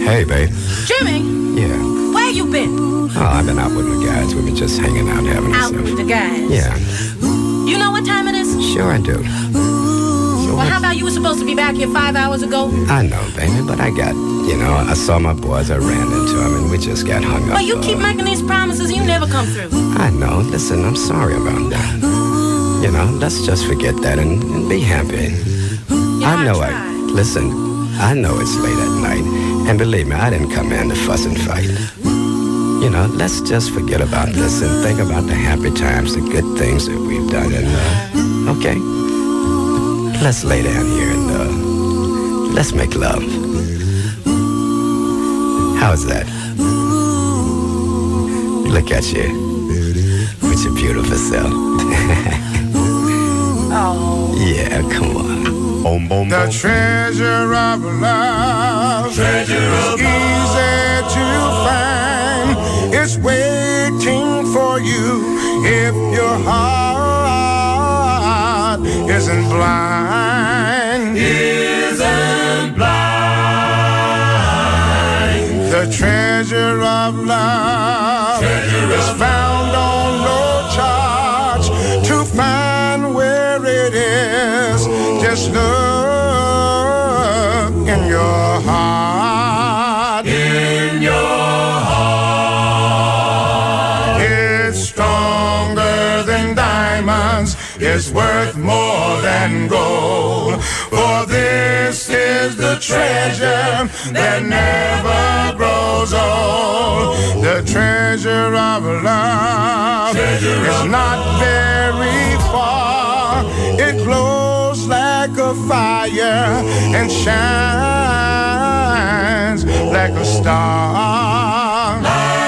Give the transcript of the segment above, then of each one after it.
Hey, babe. Jimmy? Yeah. Where you been? Oh, I've been out with my guys. We've been just hanging out, having Out stuff. with the guys? Yeah. You know what time it is? Sure I do. So Well, how about you were supposed to be back here 5 hours ago? I know, baby, but I saw my boys, I ran into them, and we just got hung up. Well, you keep making these promises and you never come through. I know. Listen, I'm sorry about that. Let's just forget that and be happy. Yeah, I know tried. Listen, I know it's late at night, and believe me, I didn't come in to fuss and fight. Let's just forget about this and think about the happy times, the good things that we've done, and, okay? Let's lay down here and, let's make love. How's that? Look at you with your beautiful self. Oh. Yeah, come on. Boom, boom, boom. The treasure of love, easy to find. It's waiting for you if your heart isn't blind. The treasure of love is found on no charge. To find where it is, just look in your heart. It's stronger than diamonds, it's worth more than gold. For this is the treasure that never grows old. The treasure of love is not very far. It glows like a fire and shines like a star.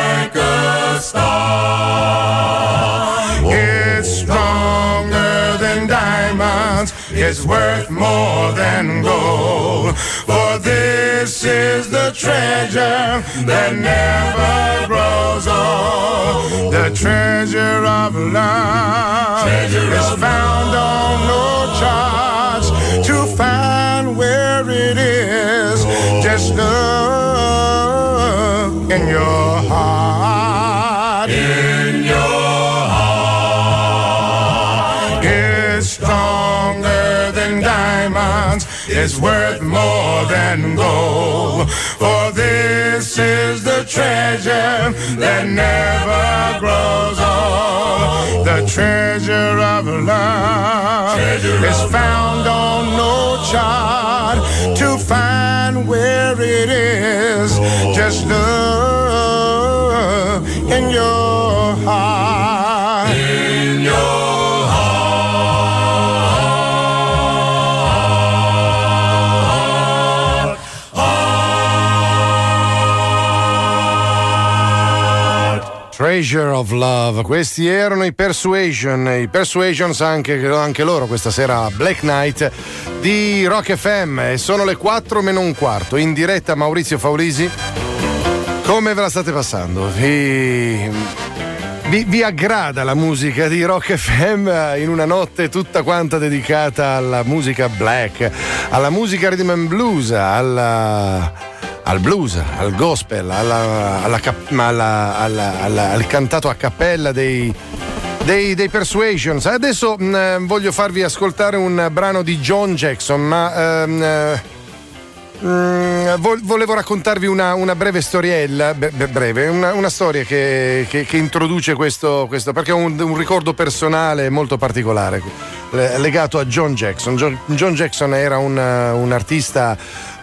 It's stronger than diamonds, it's worth more than gold. For this is the treasure that never grows old. The treasure of love is found on no charge. To find where it is, just look in your heart. It's stronger than diamonds, it's worth more than gold. For this is the treasure that never grows old. The treasure of love is found on no chart. To find where it is, just look in your heart. In your Treasure of Love, questi erano i Persuasions, anche loro questa sera Black Knight di Rock FM, e sono le 4:15, in diretta Maurizio Faulisi. Come ve la state passando? Vi aggrada la musica di Rock FM in una notte tutta quanta dedicata alla musica black, alla musica rhythm and blues, al blues, al gospel, al cantato a cappella dei Persuasions. Adesso voglio farvi ascoltare un brano di John Jackson, ma volevo raccontarvi una breve storiella, una storia che introduce questo perché è un ricordo personale molto particolare legato a John Jackson. John Jackson era un artista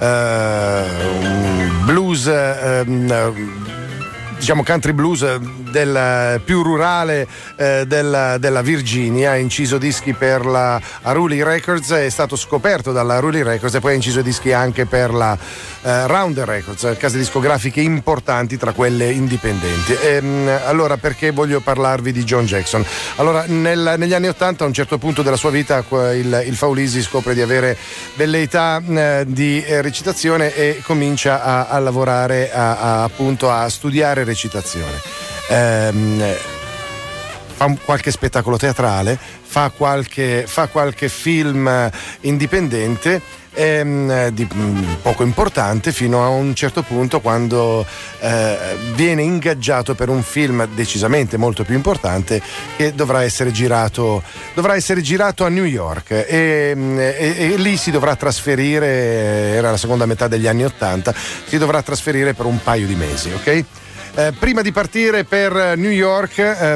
blues, diciamo country blues del più rurale della Virginia. Ha inciso dischi per la Aruli Records, è stato scoperto dalla Aruli Records e poi ha inciso dischi anche per la Rounder Records, case discografiche importanti tra quelle indipendenti. Allora, perché voglio parlarvi di John Jackson? Allora, negli anni '80, a un certo punto della sua vita, il Faulisi scopre di avere velleità di recitazione e comincia a lavorare, appunto a studiare recitazione. fa qualche spettacolo teatrale, fa qualche film indipendente poco importante, fino a un certo punto, quando viene ingaggiato per un film decisamente molto più importante, che dovrà essere girato a New York, e lì si dovrà trasferire. Era la seconda metà degli anni '80, si dovrà trasferire per un paio di mesi, ok? Prima di partire per New York,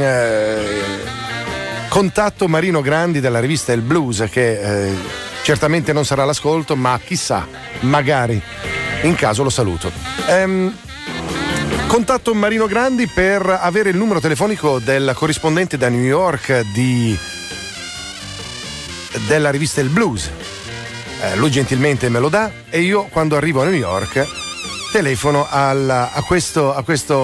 contatto Marino Grandi della rivista Il Blues, che certamente non sarà all'ascolto, ma chissà, magari, in caso lo saluto. Contatto Marino Grandi per avere il numero telefonico del corrispondente da New York della rivista Il Blues. Lui gentilmente me lo dà, e io, quando arrivo a New York, telefono a questo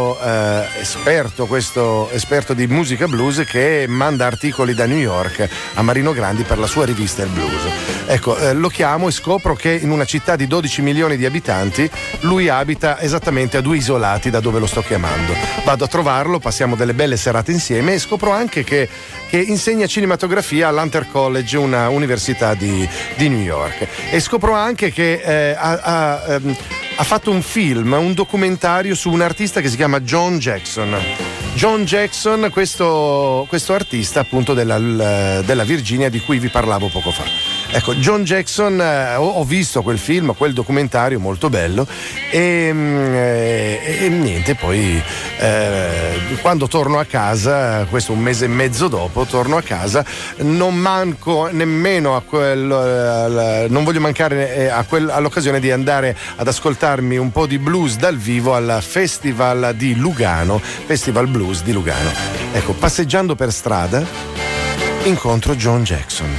esperto di musica blues, che manda articoli da New York a Marino Grandi per la sua rivista Il Blues. Ecco, lo chiamo e scopro che in una città di 12 milioni di abitanti lui abita esattamente a 2 isolati da dove lo sto chiamando. Vado a trovarlo, passiamo delle belle serate insieme, e scopro anche che insegna cinematografia all'Hunter College, una università di New York, e scopro anche che ha fatto un documentario su un artista che si chiama John Jackson. John Jackson, questo artista appunto della Virginia di cui vi parlavo poco fa. Ecco, John Jackson, ho visto quel film, quel documentario molto bello, e niente, poi quando torno a casa, questo un mese e mezzo dopo, torno a casa, non manco nemmeno non voglio mancare all'occasione di andare ad ascoltarmi un po' di blues dal vivo al Festival di Lugano, Festival Blues di Lugano. Ecco, passeggiando per strada incontro John Jackson.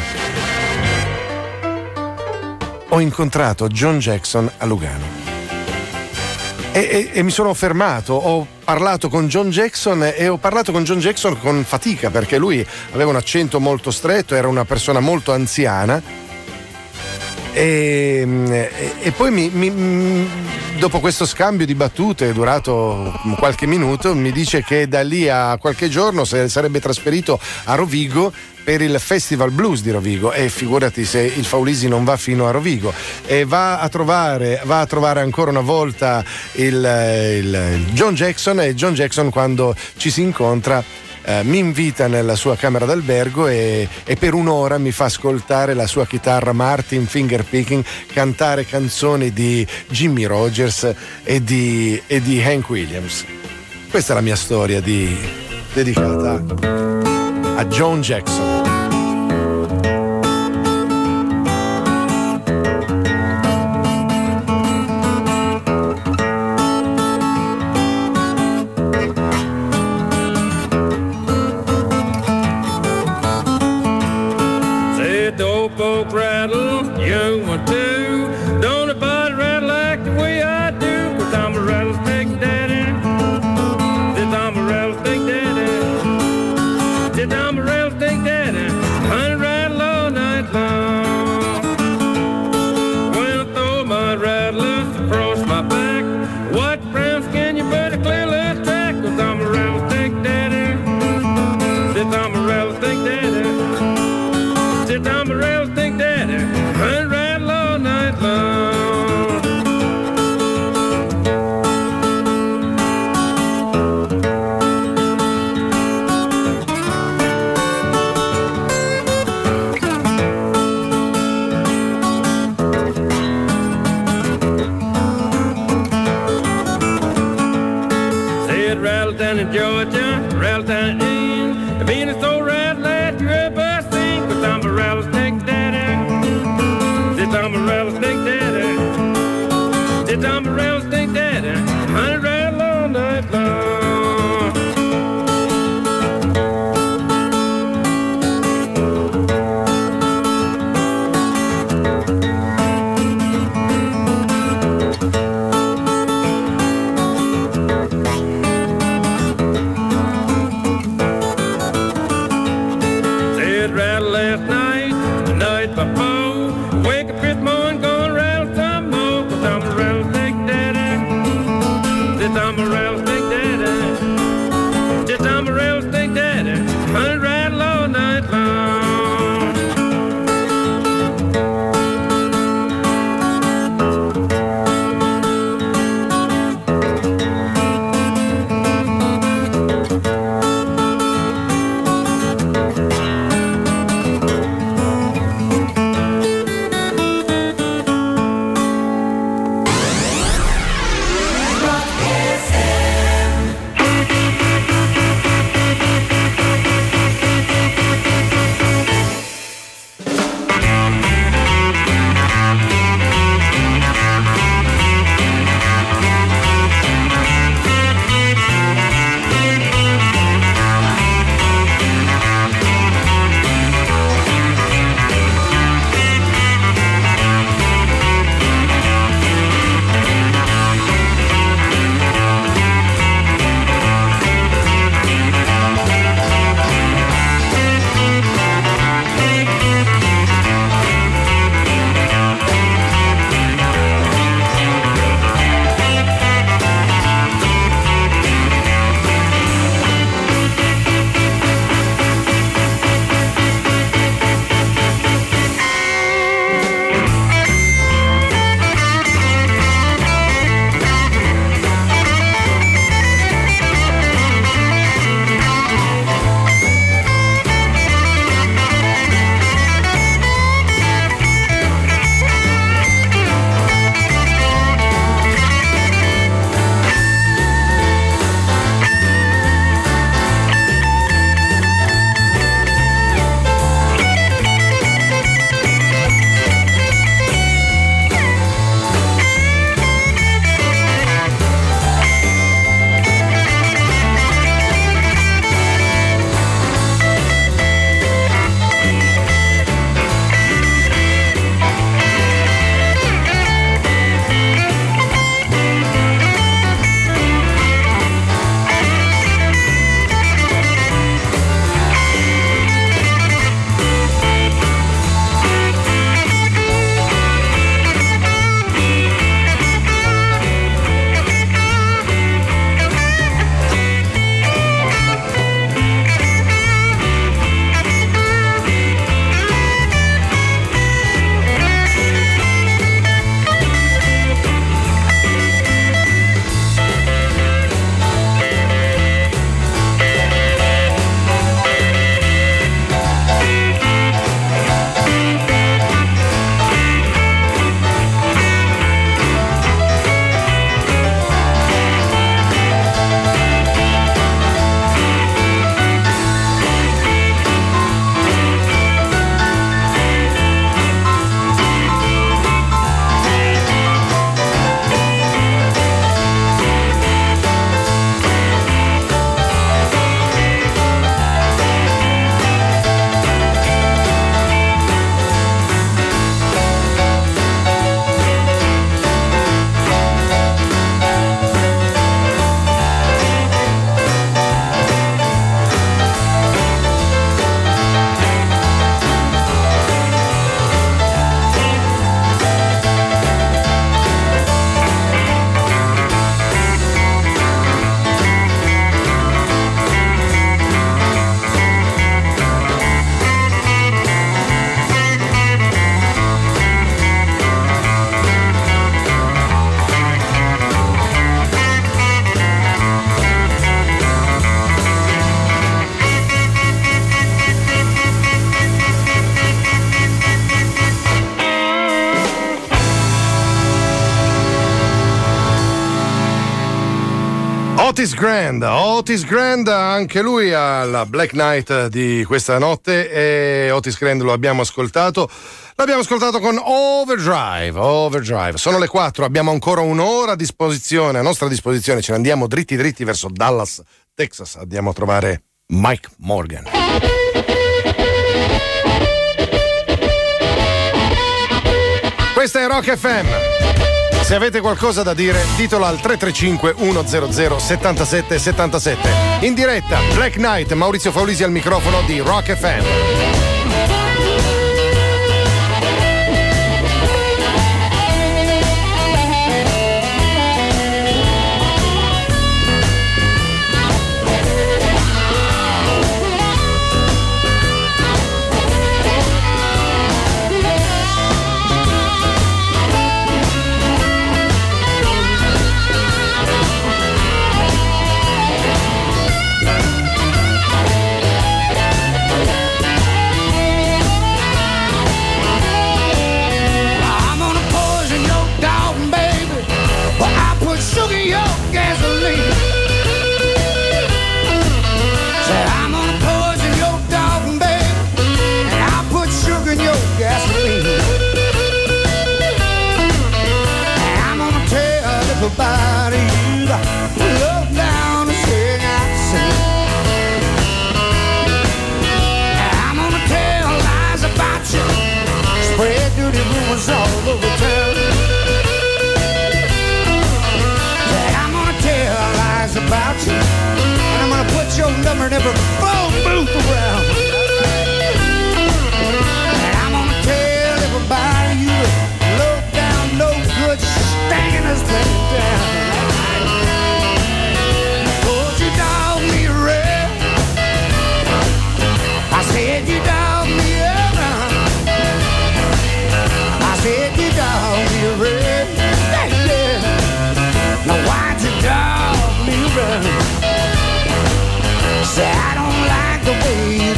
Ho incontrato John Jackson a Lugano e mi sono fermato, ho parlato con John Jackson, e ho parlato con John Jackson con fatica, perché lui aveva un accento molto stretto, era una persona molto anziana, e poi dopo questo scambio di battute durato qualche minuto, mi dice che da lì a qualche giorno sarebbe trasferito a Rovigo per il Festival Blues di Rovigo, e figurati se il Faulisi non va fino a Rovigo, e va a trovare ancora una volta il John Jackson, e John Jackson, quando ci si incontra, mi invita nella sua camera d'albergo e per un'ora mi fa ascoltare la sua chitarra Martin fingerpicking, cantare canzoni di Jimmy Rogers e di Hank Williams. Questa è la mia storia dedicata a John Jackson. I'm a rattlesnake daddy, run right along now. Otis Grand, anche lui alla Black Knight di questa notte, e Otis Grand l'abbiamo ascoltato con Overdrive. Sono le 4, abbiamo ancora un'ora a nostra disposizione, ce ne andiamo dritti verso Dallas, Texas, andiamo a trovare Mike Morgan. Questa è Rock FM. Se avete qualcosa da dire, ditelo al 335 100 77 77. In diretta, Black Knight, Maurizio Faulisi al microfono di Rock FM. About you, look down and sing out sing. I'm gonna tell lies about you, spread dirty rumors all over town. I'm gonna tell lies about you, and I'm gonna put your number in every phone booth around. And I'm gonna tell everybody you low down, no good, stinging us thing down. Cause you dog me red, I said you dog me around. I said you dog me red, yeah. Now why'd you dog me around? Say I don't like the way you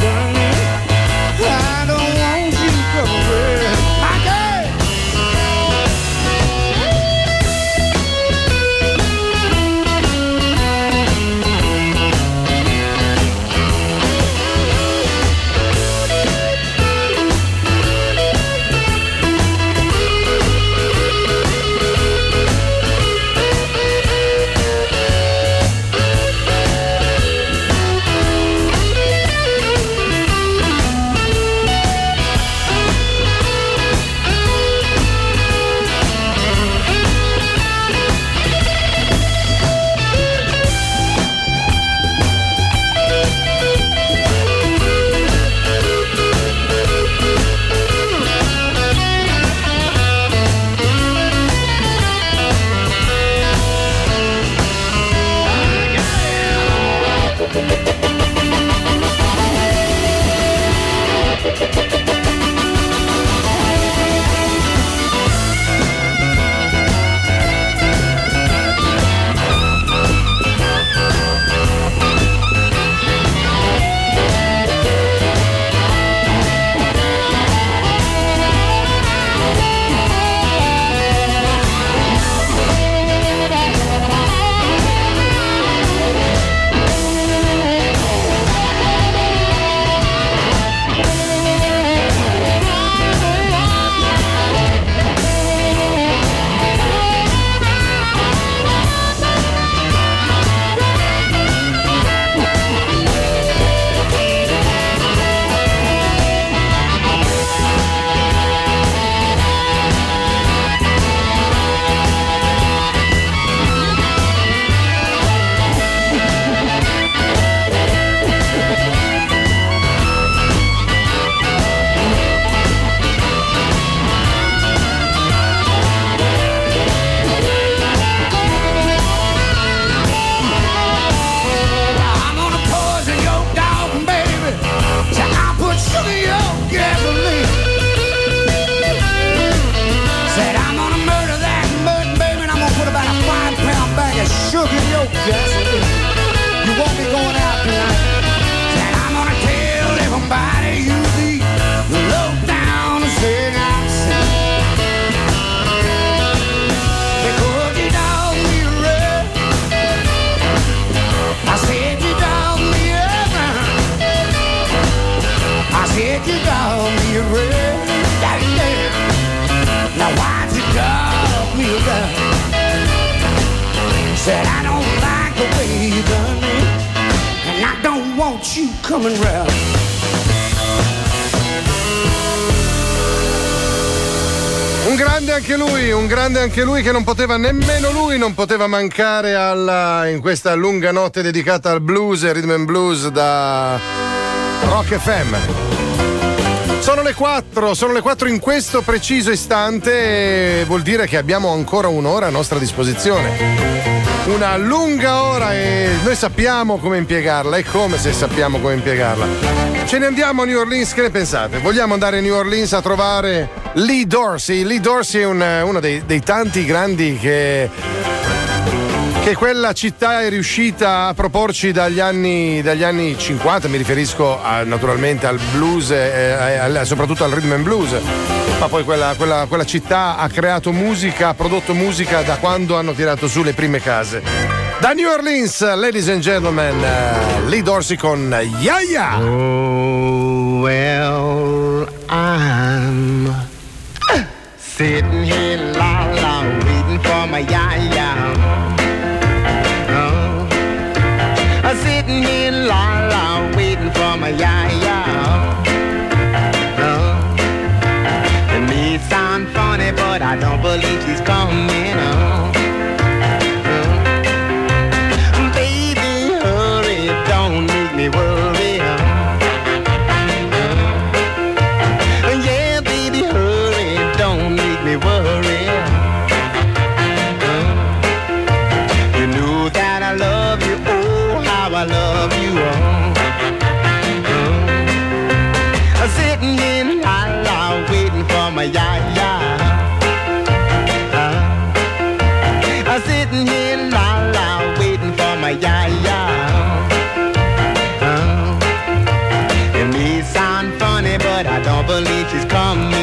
coming round. Un grande anche lui che non poteva nemmeno lui non poteva mancare in questa lunga notte dedicata al blues e rhythm and blues da Rock FM. Sono le 4 in questo preciso istante, vuol dire che abbiamo ancora un'ora a nostra disposizione. Una lunga ora e noi sappiamo come impiegarla, e come se sappiamo come impiegarla. Ce ne andiamo a New Orleans, che ne pensate? Vogliamo andare a New Orleans a trovare Lee Dorsey? Lee Dorsey è uno dei tanti grandi che quella città è riuscita a proporci dagli anni 50, mi riferisco naturalmente al blues e soprattutto al rhythm and blues, ma poi quella città ha creato musica, ha prodotto musica da quando hanno tirato su le prime case. Da New Orleans, ladies and gentlemen, Lee Dorsey con Yaya. Oh, well, I'm sitting here la waiting for my Yaya. Sitting here la waiting for my Yaya. It may sound funny, but I don't believe she's coming. Baby, hurry, don't make me worry. Yeah, baby, hurry, don't make me worry. You know that I love you, oh, how I love you, sitting in la waiting for my Yaya. Sitting here la waiting for my Yaya. It may sound funny, but I don't believe she's coming.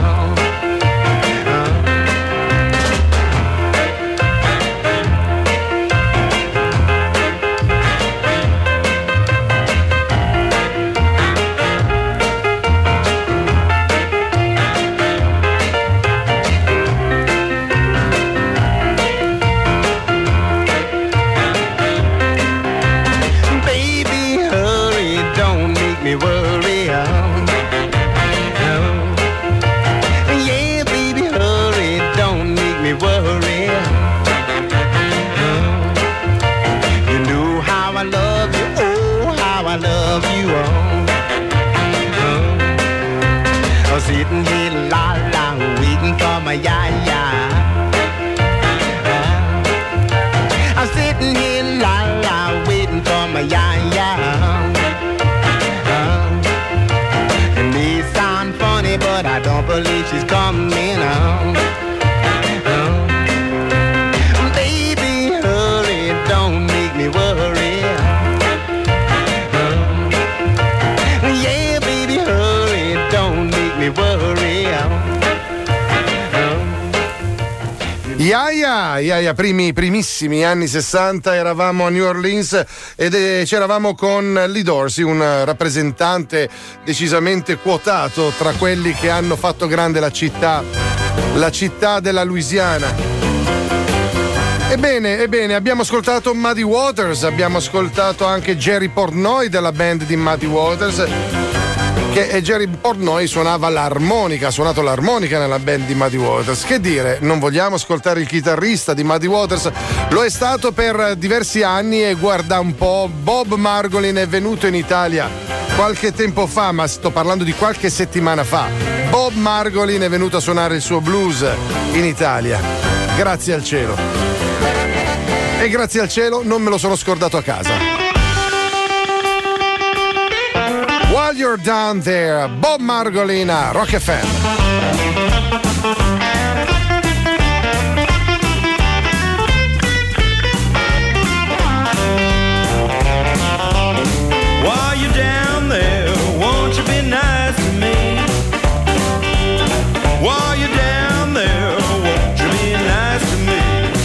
Sitting here la waiting for my Yaya. I'm sitting here la waiting for my Yaya. It may sound funny, but I don't believe she's coming. Baby, hurry, don't make me worry. Yeah, baby, hurry, don't make me worry. Yaya, primissimi anni 60, eravamo a New Orleans ed c'eravamo con Lee Dorsey, un rappresentante decisamente quotato tra quelli che hanno fatto grande la città della Louisiana. Ebbene, abbiamo ascoltato Muddy Waters, abbiamo ascoltato anche Jerry Portnoy della band di Muddy Waters, che Jerry Portnoy suonato l'armonica nella band di Muddy Waters. Che dire, non vogliamo ascoltare il chitarrista di Muddy Waters? Lo è stato per diversi anni e guarda un po', Bob Margolin è venuto in Italia qualche tempo fa, ma sto parlando di qualche settimana fa. Bob Margolin è venuto a suonare il suo blues in Italia, grazie al cielo. E grazie al cielo non me lo sono scordato a casa. While You're Down There, Bob Margolin a Rock FM. While you're down there, won't you be nice to me? While you're down there, won't you be nice to me?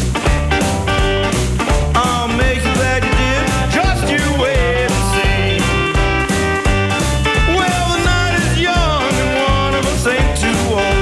I'll make you glad you did, just you wait and see. Well, the night is young and one of us ain't too old.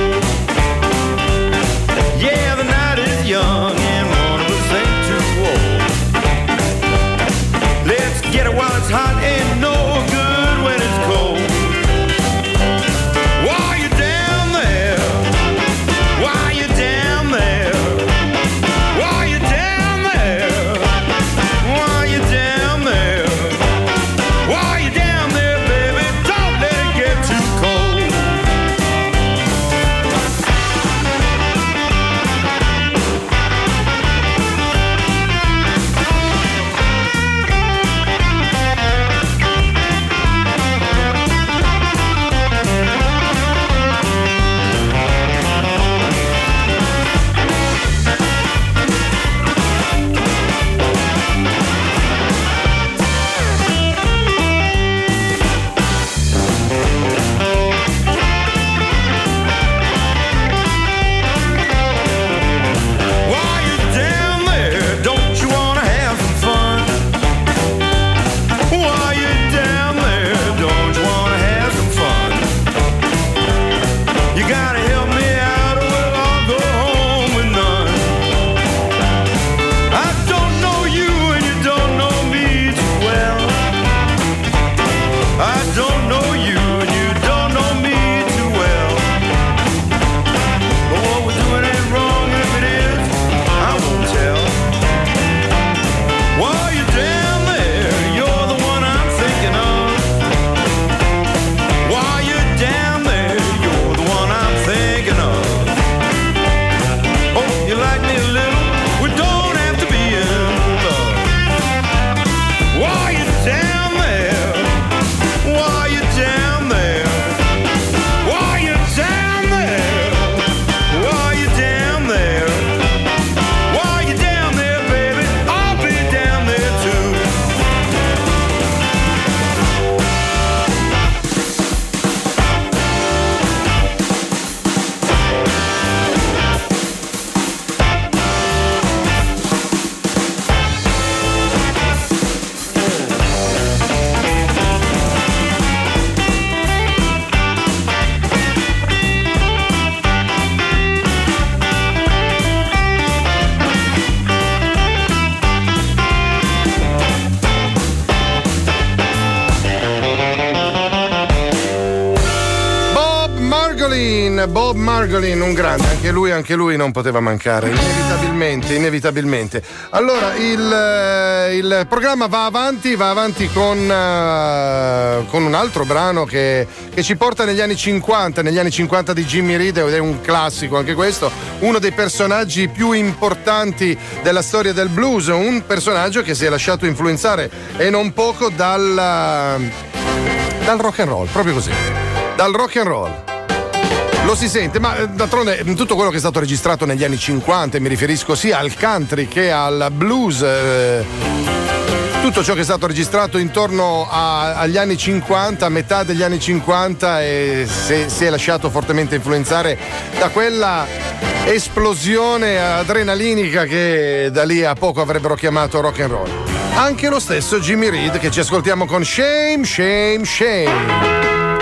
Bob Margolin, un grande, anche lui non poteva mancare, inevitabilmente. Allora, il programma va avanti con un altro brano che ci porta negli anni 50 di Jimmy Reed, ed è un classico anche questo, uno dei personaggi più importanti della storia del blues, un personaggio che si è lasciato influenzare e non poco dal rock and roll, proprio così, dal rock and roll. Lo si sente, ma d'altronde tutto quello che è stato registrato negli anni 50, mi riferisco sia al country che al blues, tutto ciò che è stato registrato intorno agli anni 50, a metà degli anni 50, e si è lasciato fortemente influenzare da quella esplosione adrenalinica che da lì a poco avrebbero chiamato rock and roll. Anche lo stesso Jimmy Reed, che ci ascoltiamo con Shame, Shame, Shame.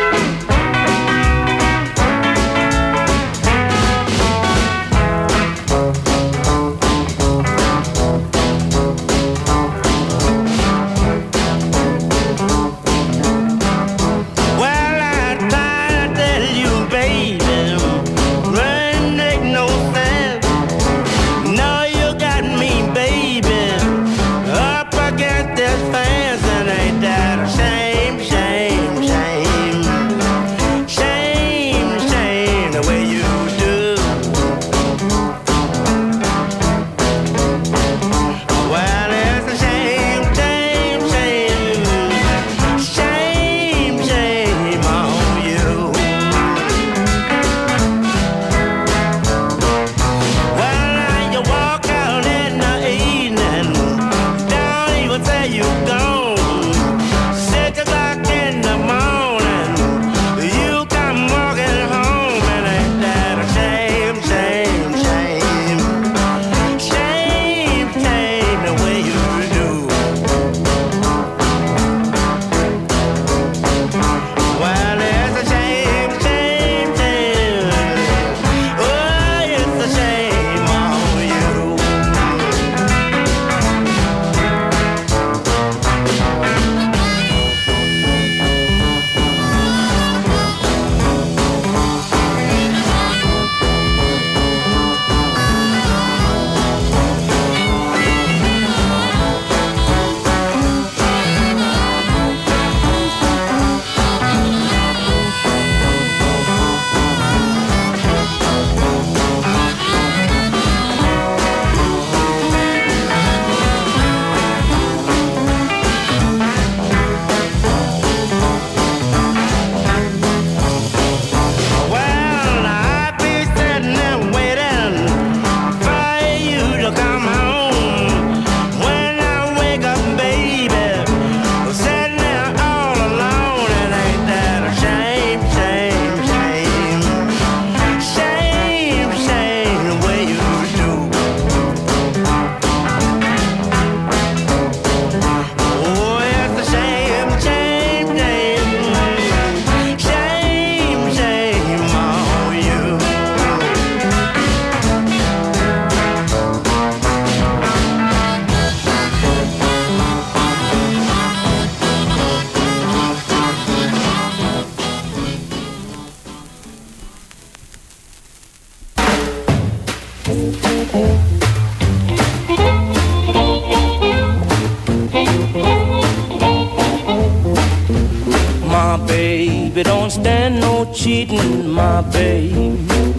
My baby don't stand no cheating, my baby.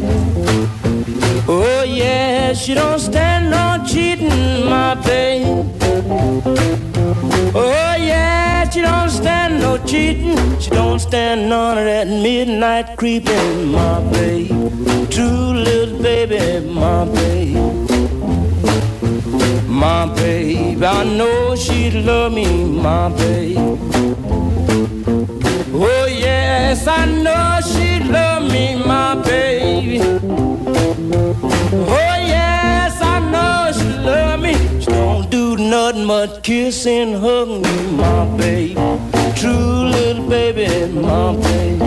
Oh yeah, she don't stand no cheating, my baby. Oh yeah, she don't stand no cheating. She don't stand none of that midnight creeping, my baby. True little baby, my baby. My baby, I know she'd love me, my baby. Oh yes, I know she'd love me, my baby. Oh yes, I know she'd love me. She don't do nothing but kiss and hug me, my baby. True little baby, my baby.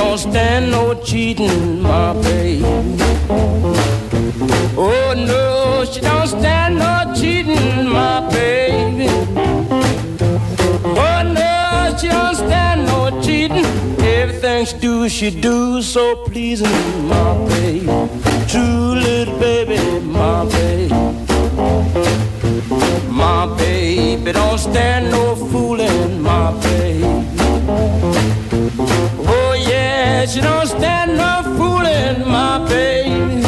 don't stand no cheating, my baby. Oh no, she don't stand no cheating, my baby. Oh no, she don't stand no cheating. Everything she do so pleasing, my baby. True little baby, my baby. My baby don't stand no fooling, my baby. Oh yeah, she don't stand no fooling, my baby.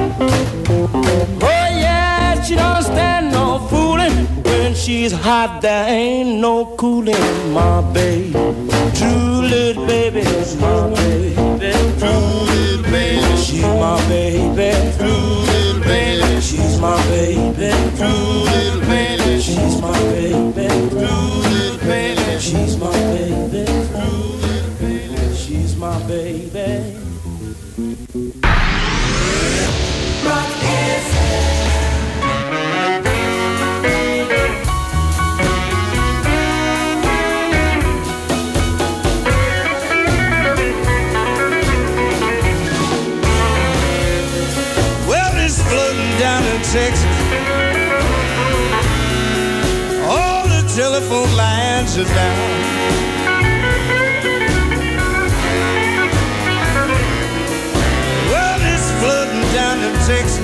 Oh yeah, she don't stand no fooling. When she's hot, there ain't no cooling, my baby. True little baby, my baby. True little baby, she's my baby. True little baby, she's my baby. True little baby, she's my baby. True little baby, she's my baby. True little baby, she's my baby. Rock down in Texas, all the telephone lines are down. Well, it's flooding down in Texas,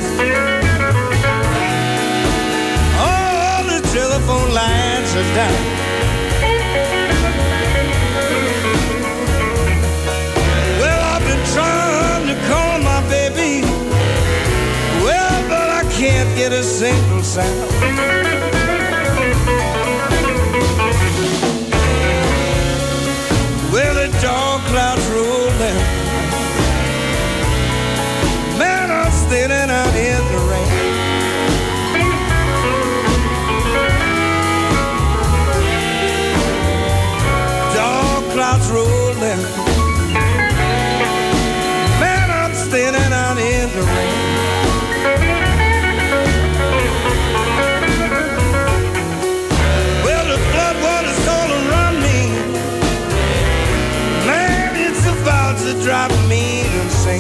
all the telephone lines are down. Well, I've been trying to call my baby, can't get a single sound. Well, the dark clouds rolling, man, I'm standing out in the rain. Dark clouds rolling, man, I'm standing out in the rain. Driving me insane.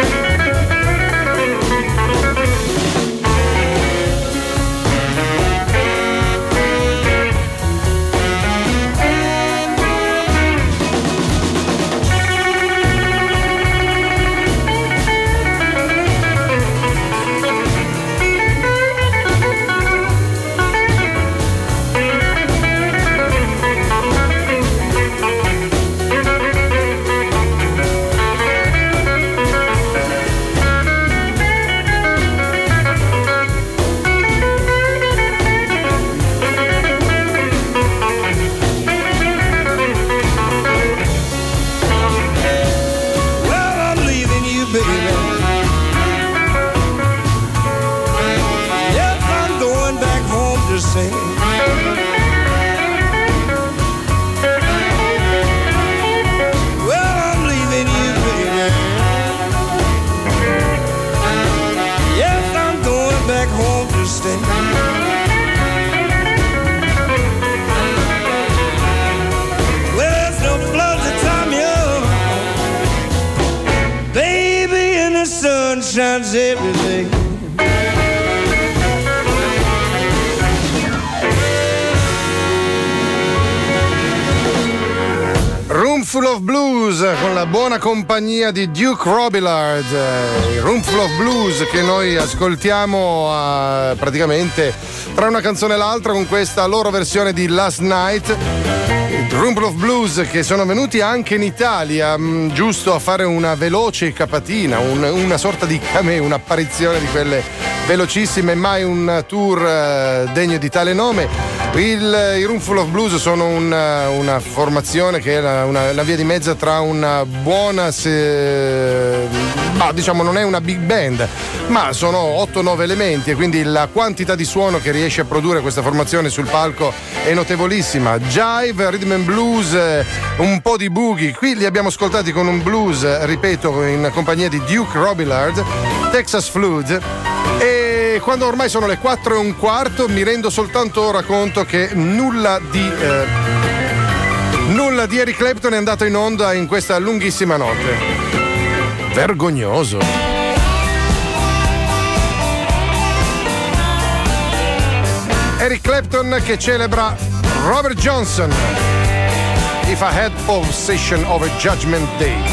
Shines every day. Roomful of Blues con la buona compagnia di Duke Robillard. Il Roomful of Blues che noi ascoltiamo praticamente tra una canzone e l'altra con questa loro versione di Last Night. Roomful of Blues che sono venuti anche in Italia, giusto a fare una veloce capatina, una sorta di cameo, un'apparizione di quelle velocissime, mai un tour degno di tale nome. I Roomful of Blues sono una formazione che è una via di mezzo tra una buona, diciamo non è una big band, ma sono 8-9 elementi e quindi la quantità di suono che riesce a produrre questa formazione sul palco è notevolissima. Jive, rhythm and blues, un po' di boogie. Qui li abbiamo ascoltati con un blues, ripeto, in compagnia di Duke Robillard, Texas Flood. E quando ormai sono le 4:15 mi rendo soltanto ora conto che nulla di Nulla di Eric Clapton è andato in onda in questa lunghissima notte. Vergognoso. Eric Clapton che celebra Robert Johnson. If I Had Possession over Judgment Day.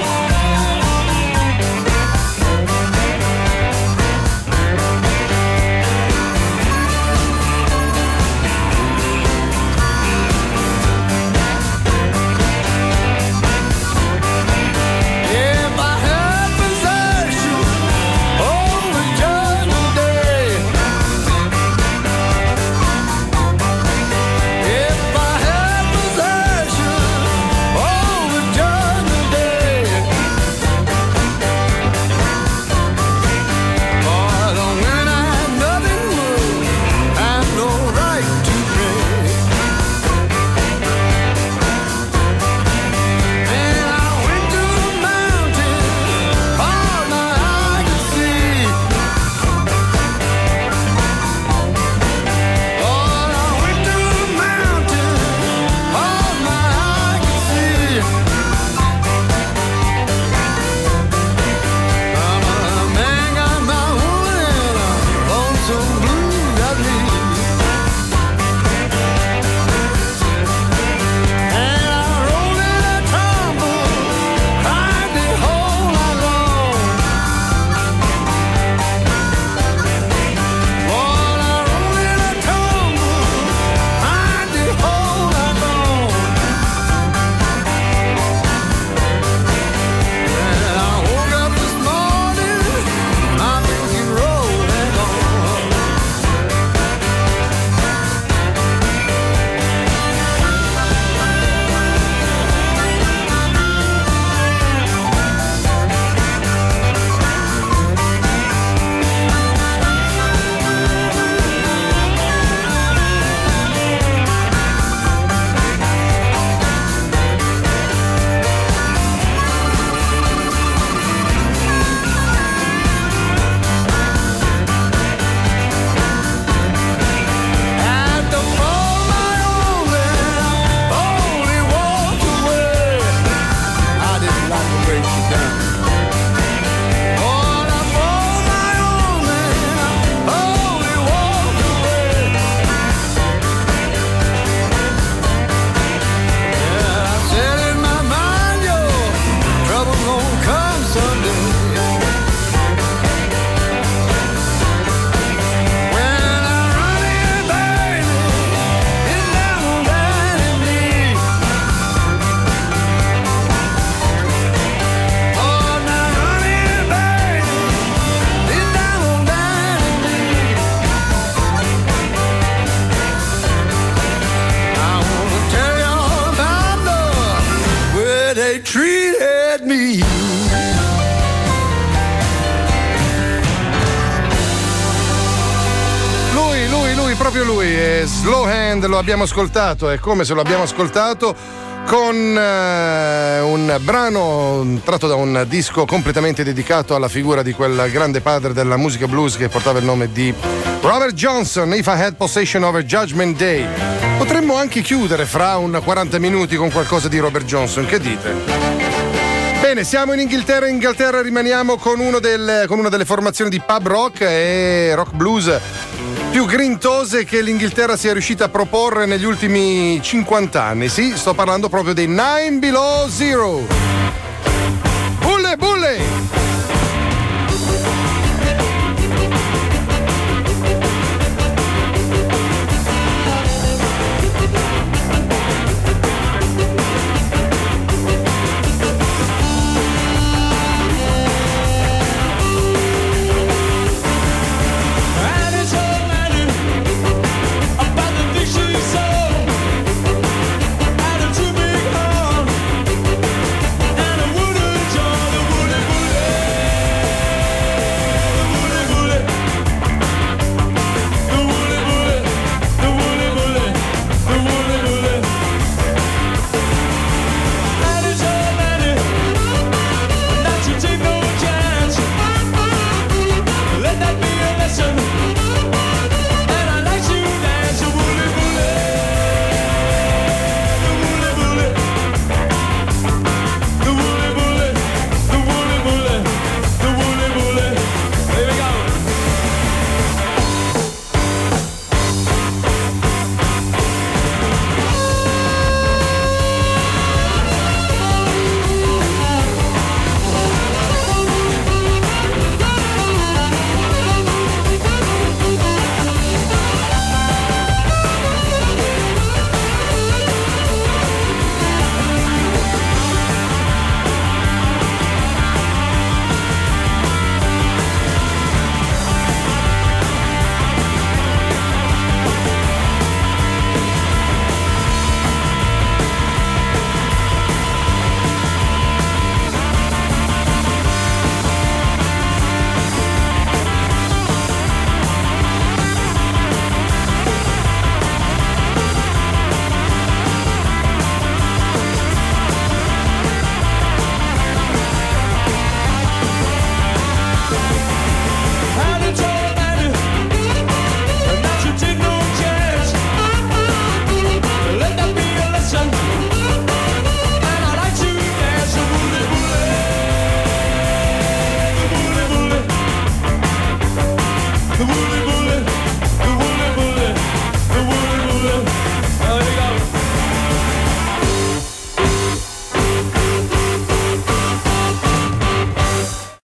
Proprio lui, è Slow Hand, lo abbiamo ascoltato, è come se lo abbiamo ascoltato con un brano tratto da un disco completamente dedicato alla figura di quel grande padre della musica blues che portava il nome di Robert Johnson, If I Had Possession over Judgment Day. Potremmo anche chiudere fra un 40 minuti con qualcosa di Robert Johnson, che dite? Bene, siamo in Inghilterra. In Inghilterra rimaniamo con una delle formazioni di pub rock e rock blues più grintose che l'Inghilterra sia riuscita a proporre negli ultimi 50 anni. Sì, sto parlando proprio dei Nine Below Zero. Bulle, bulle!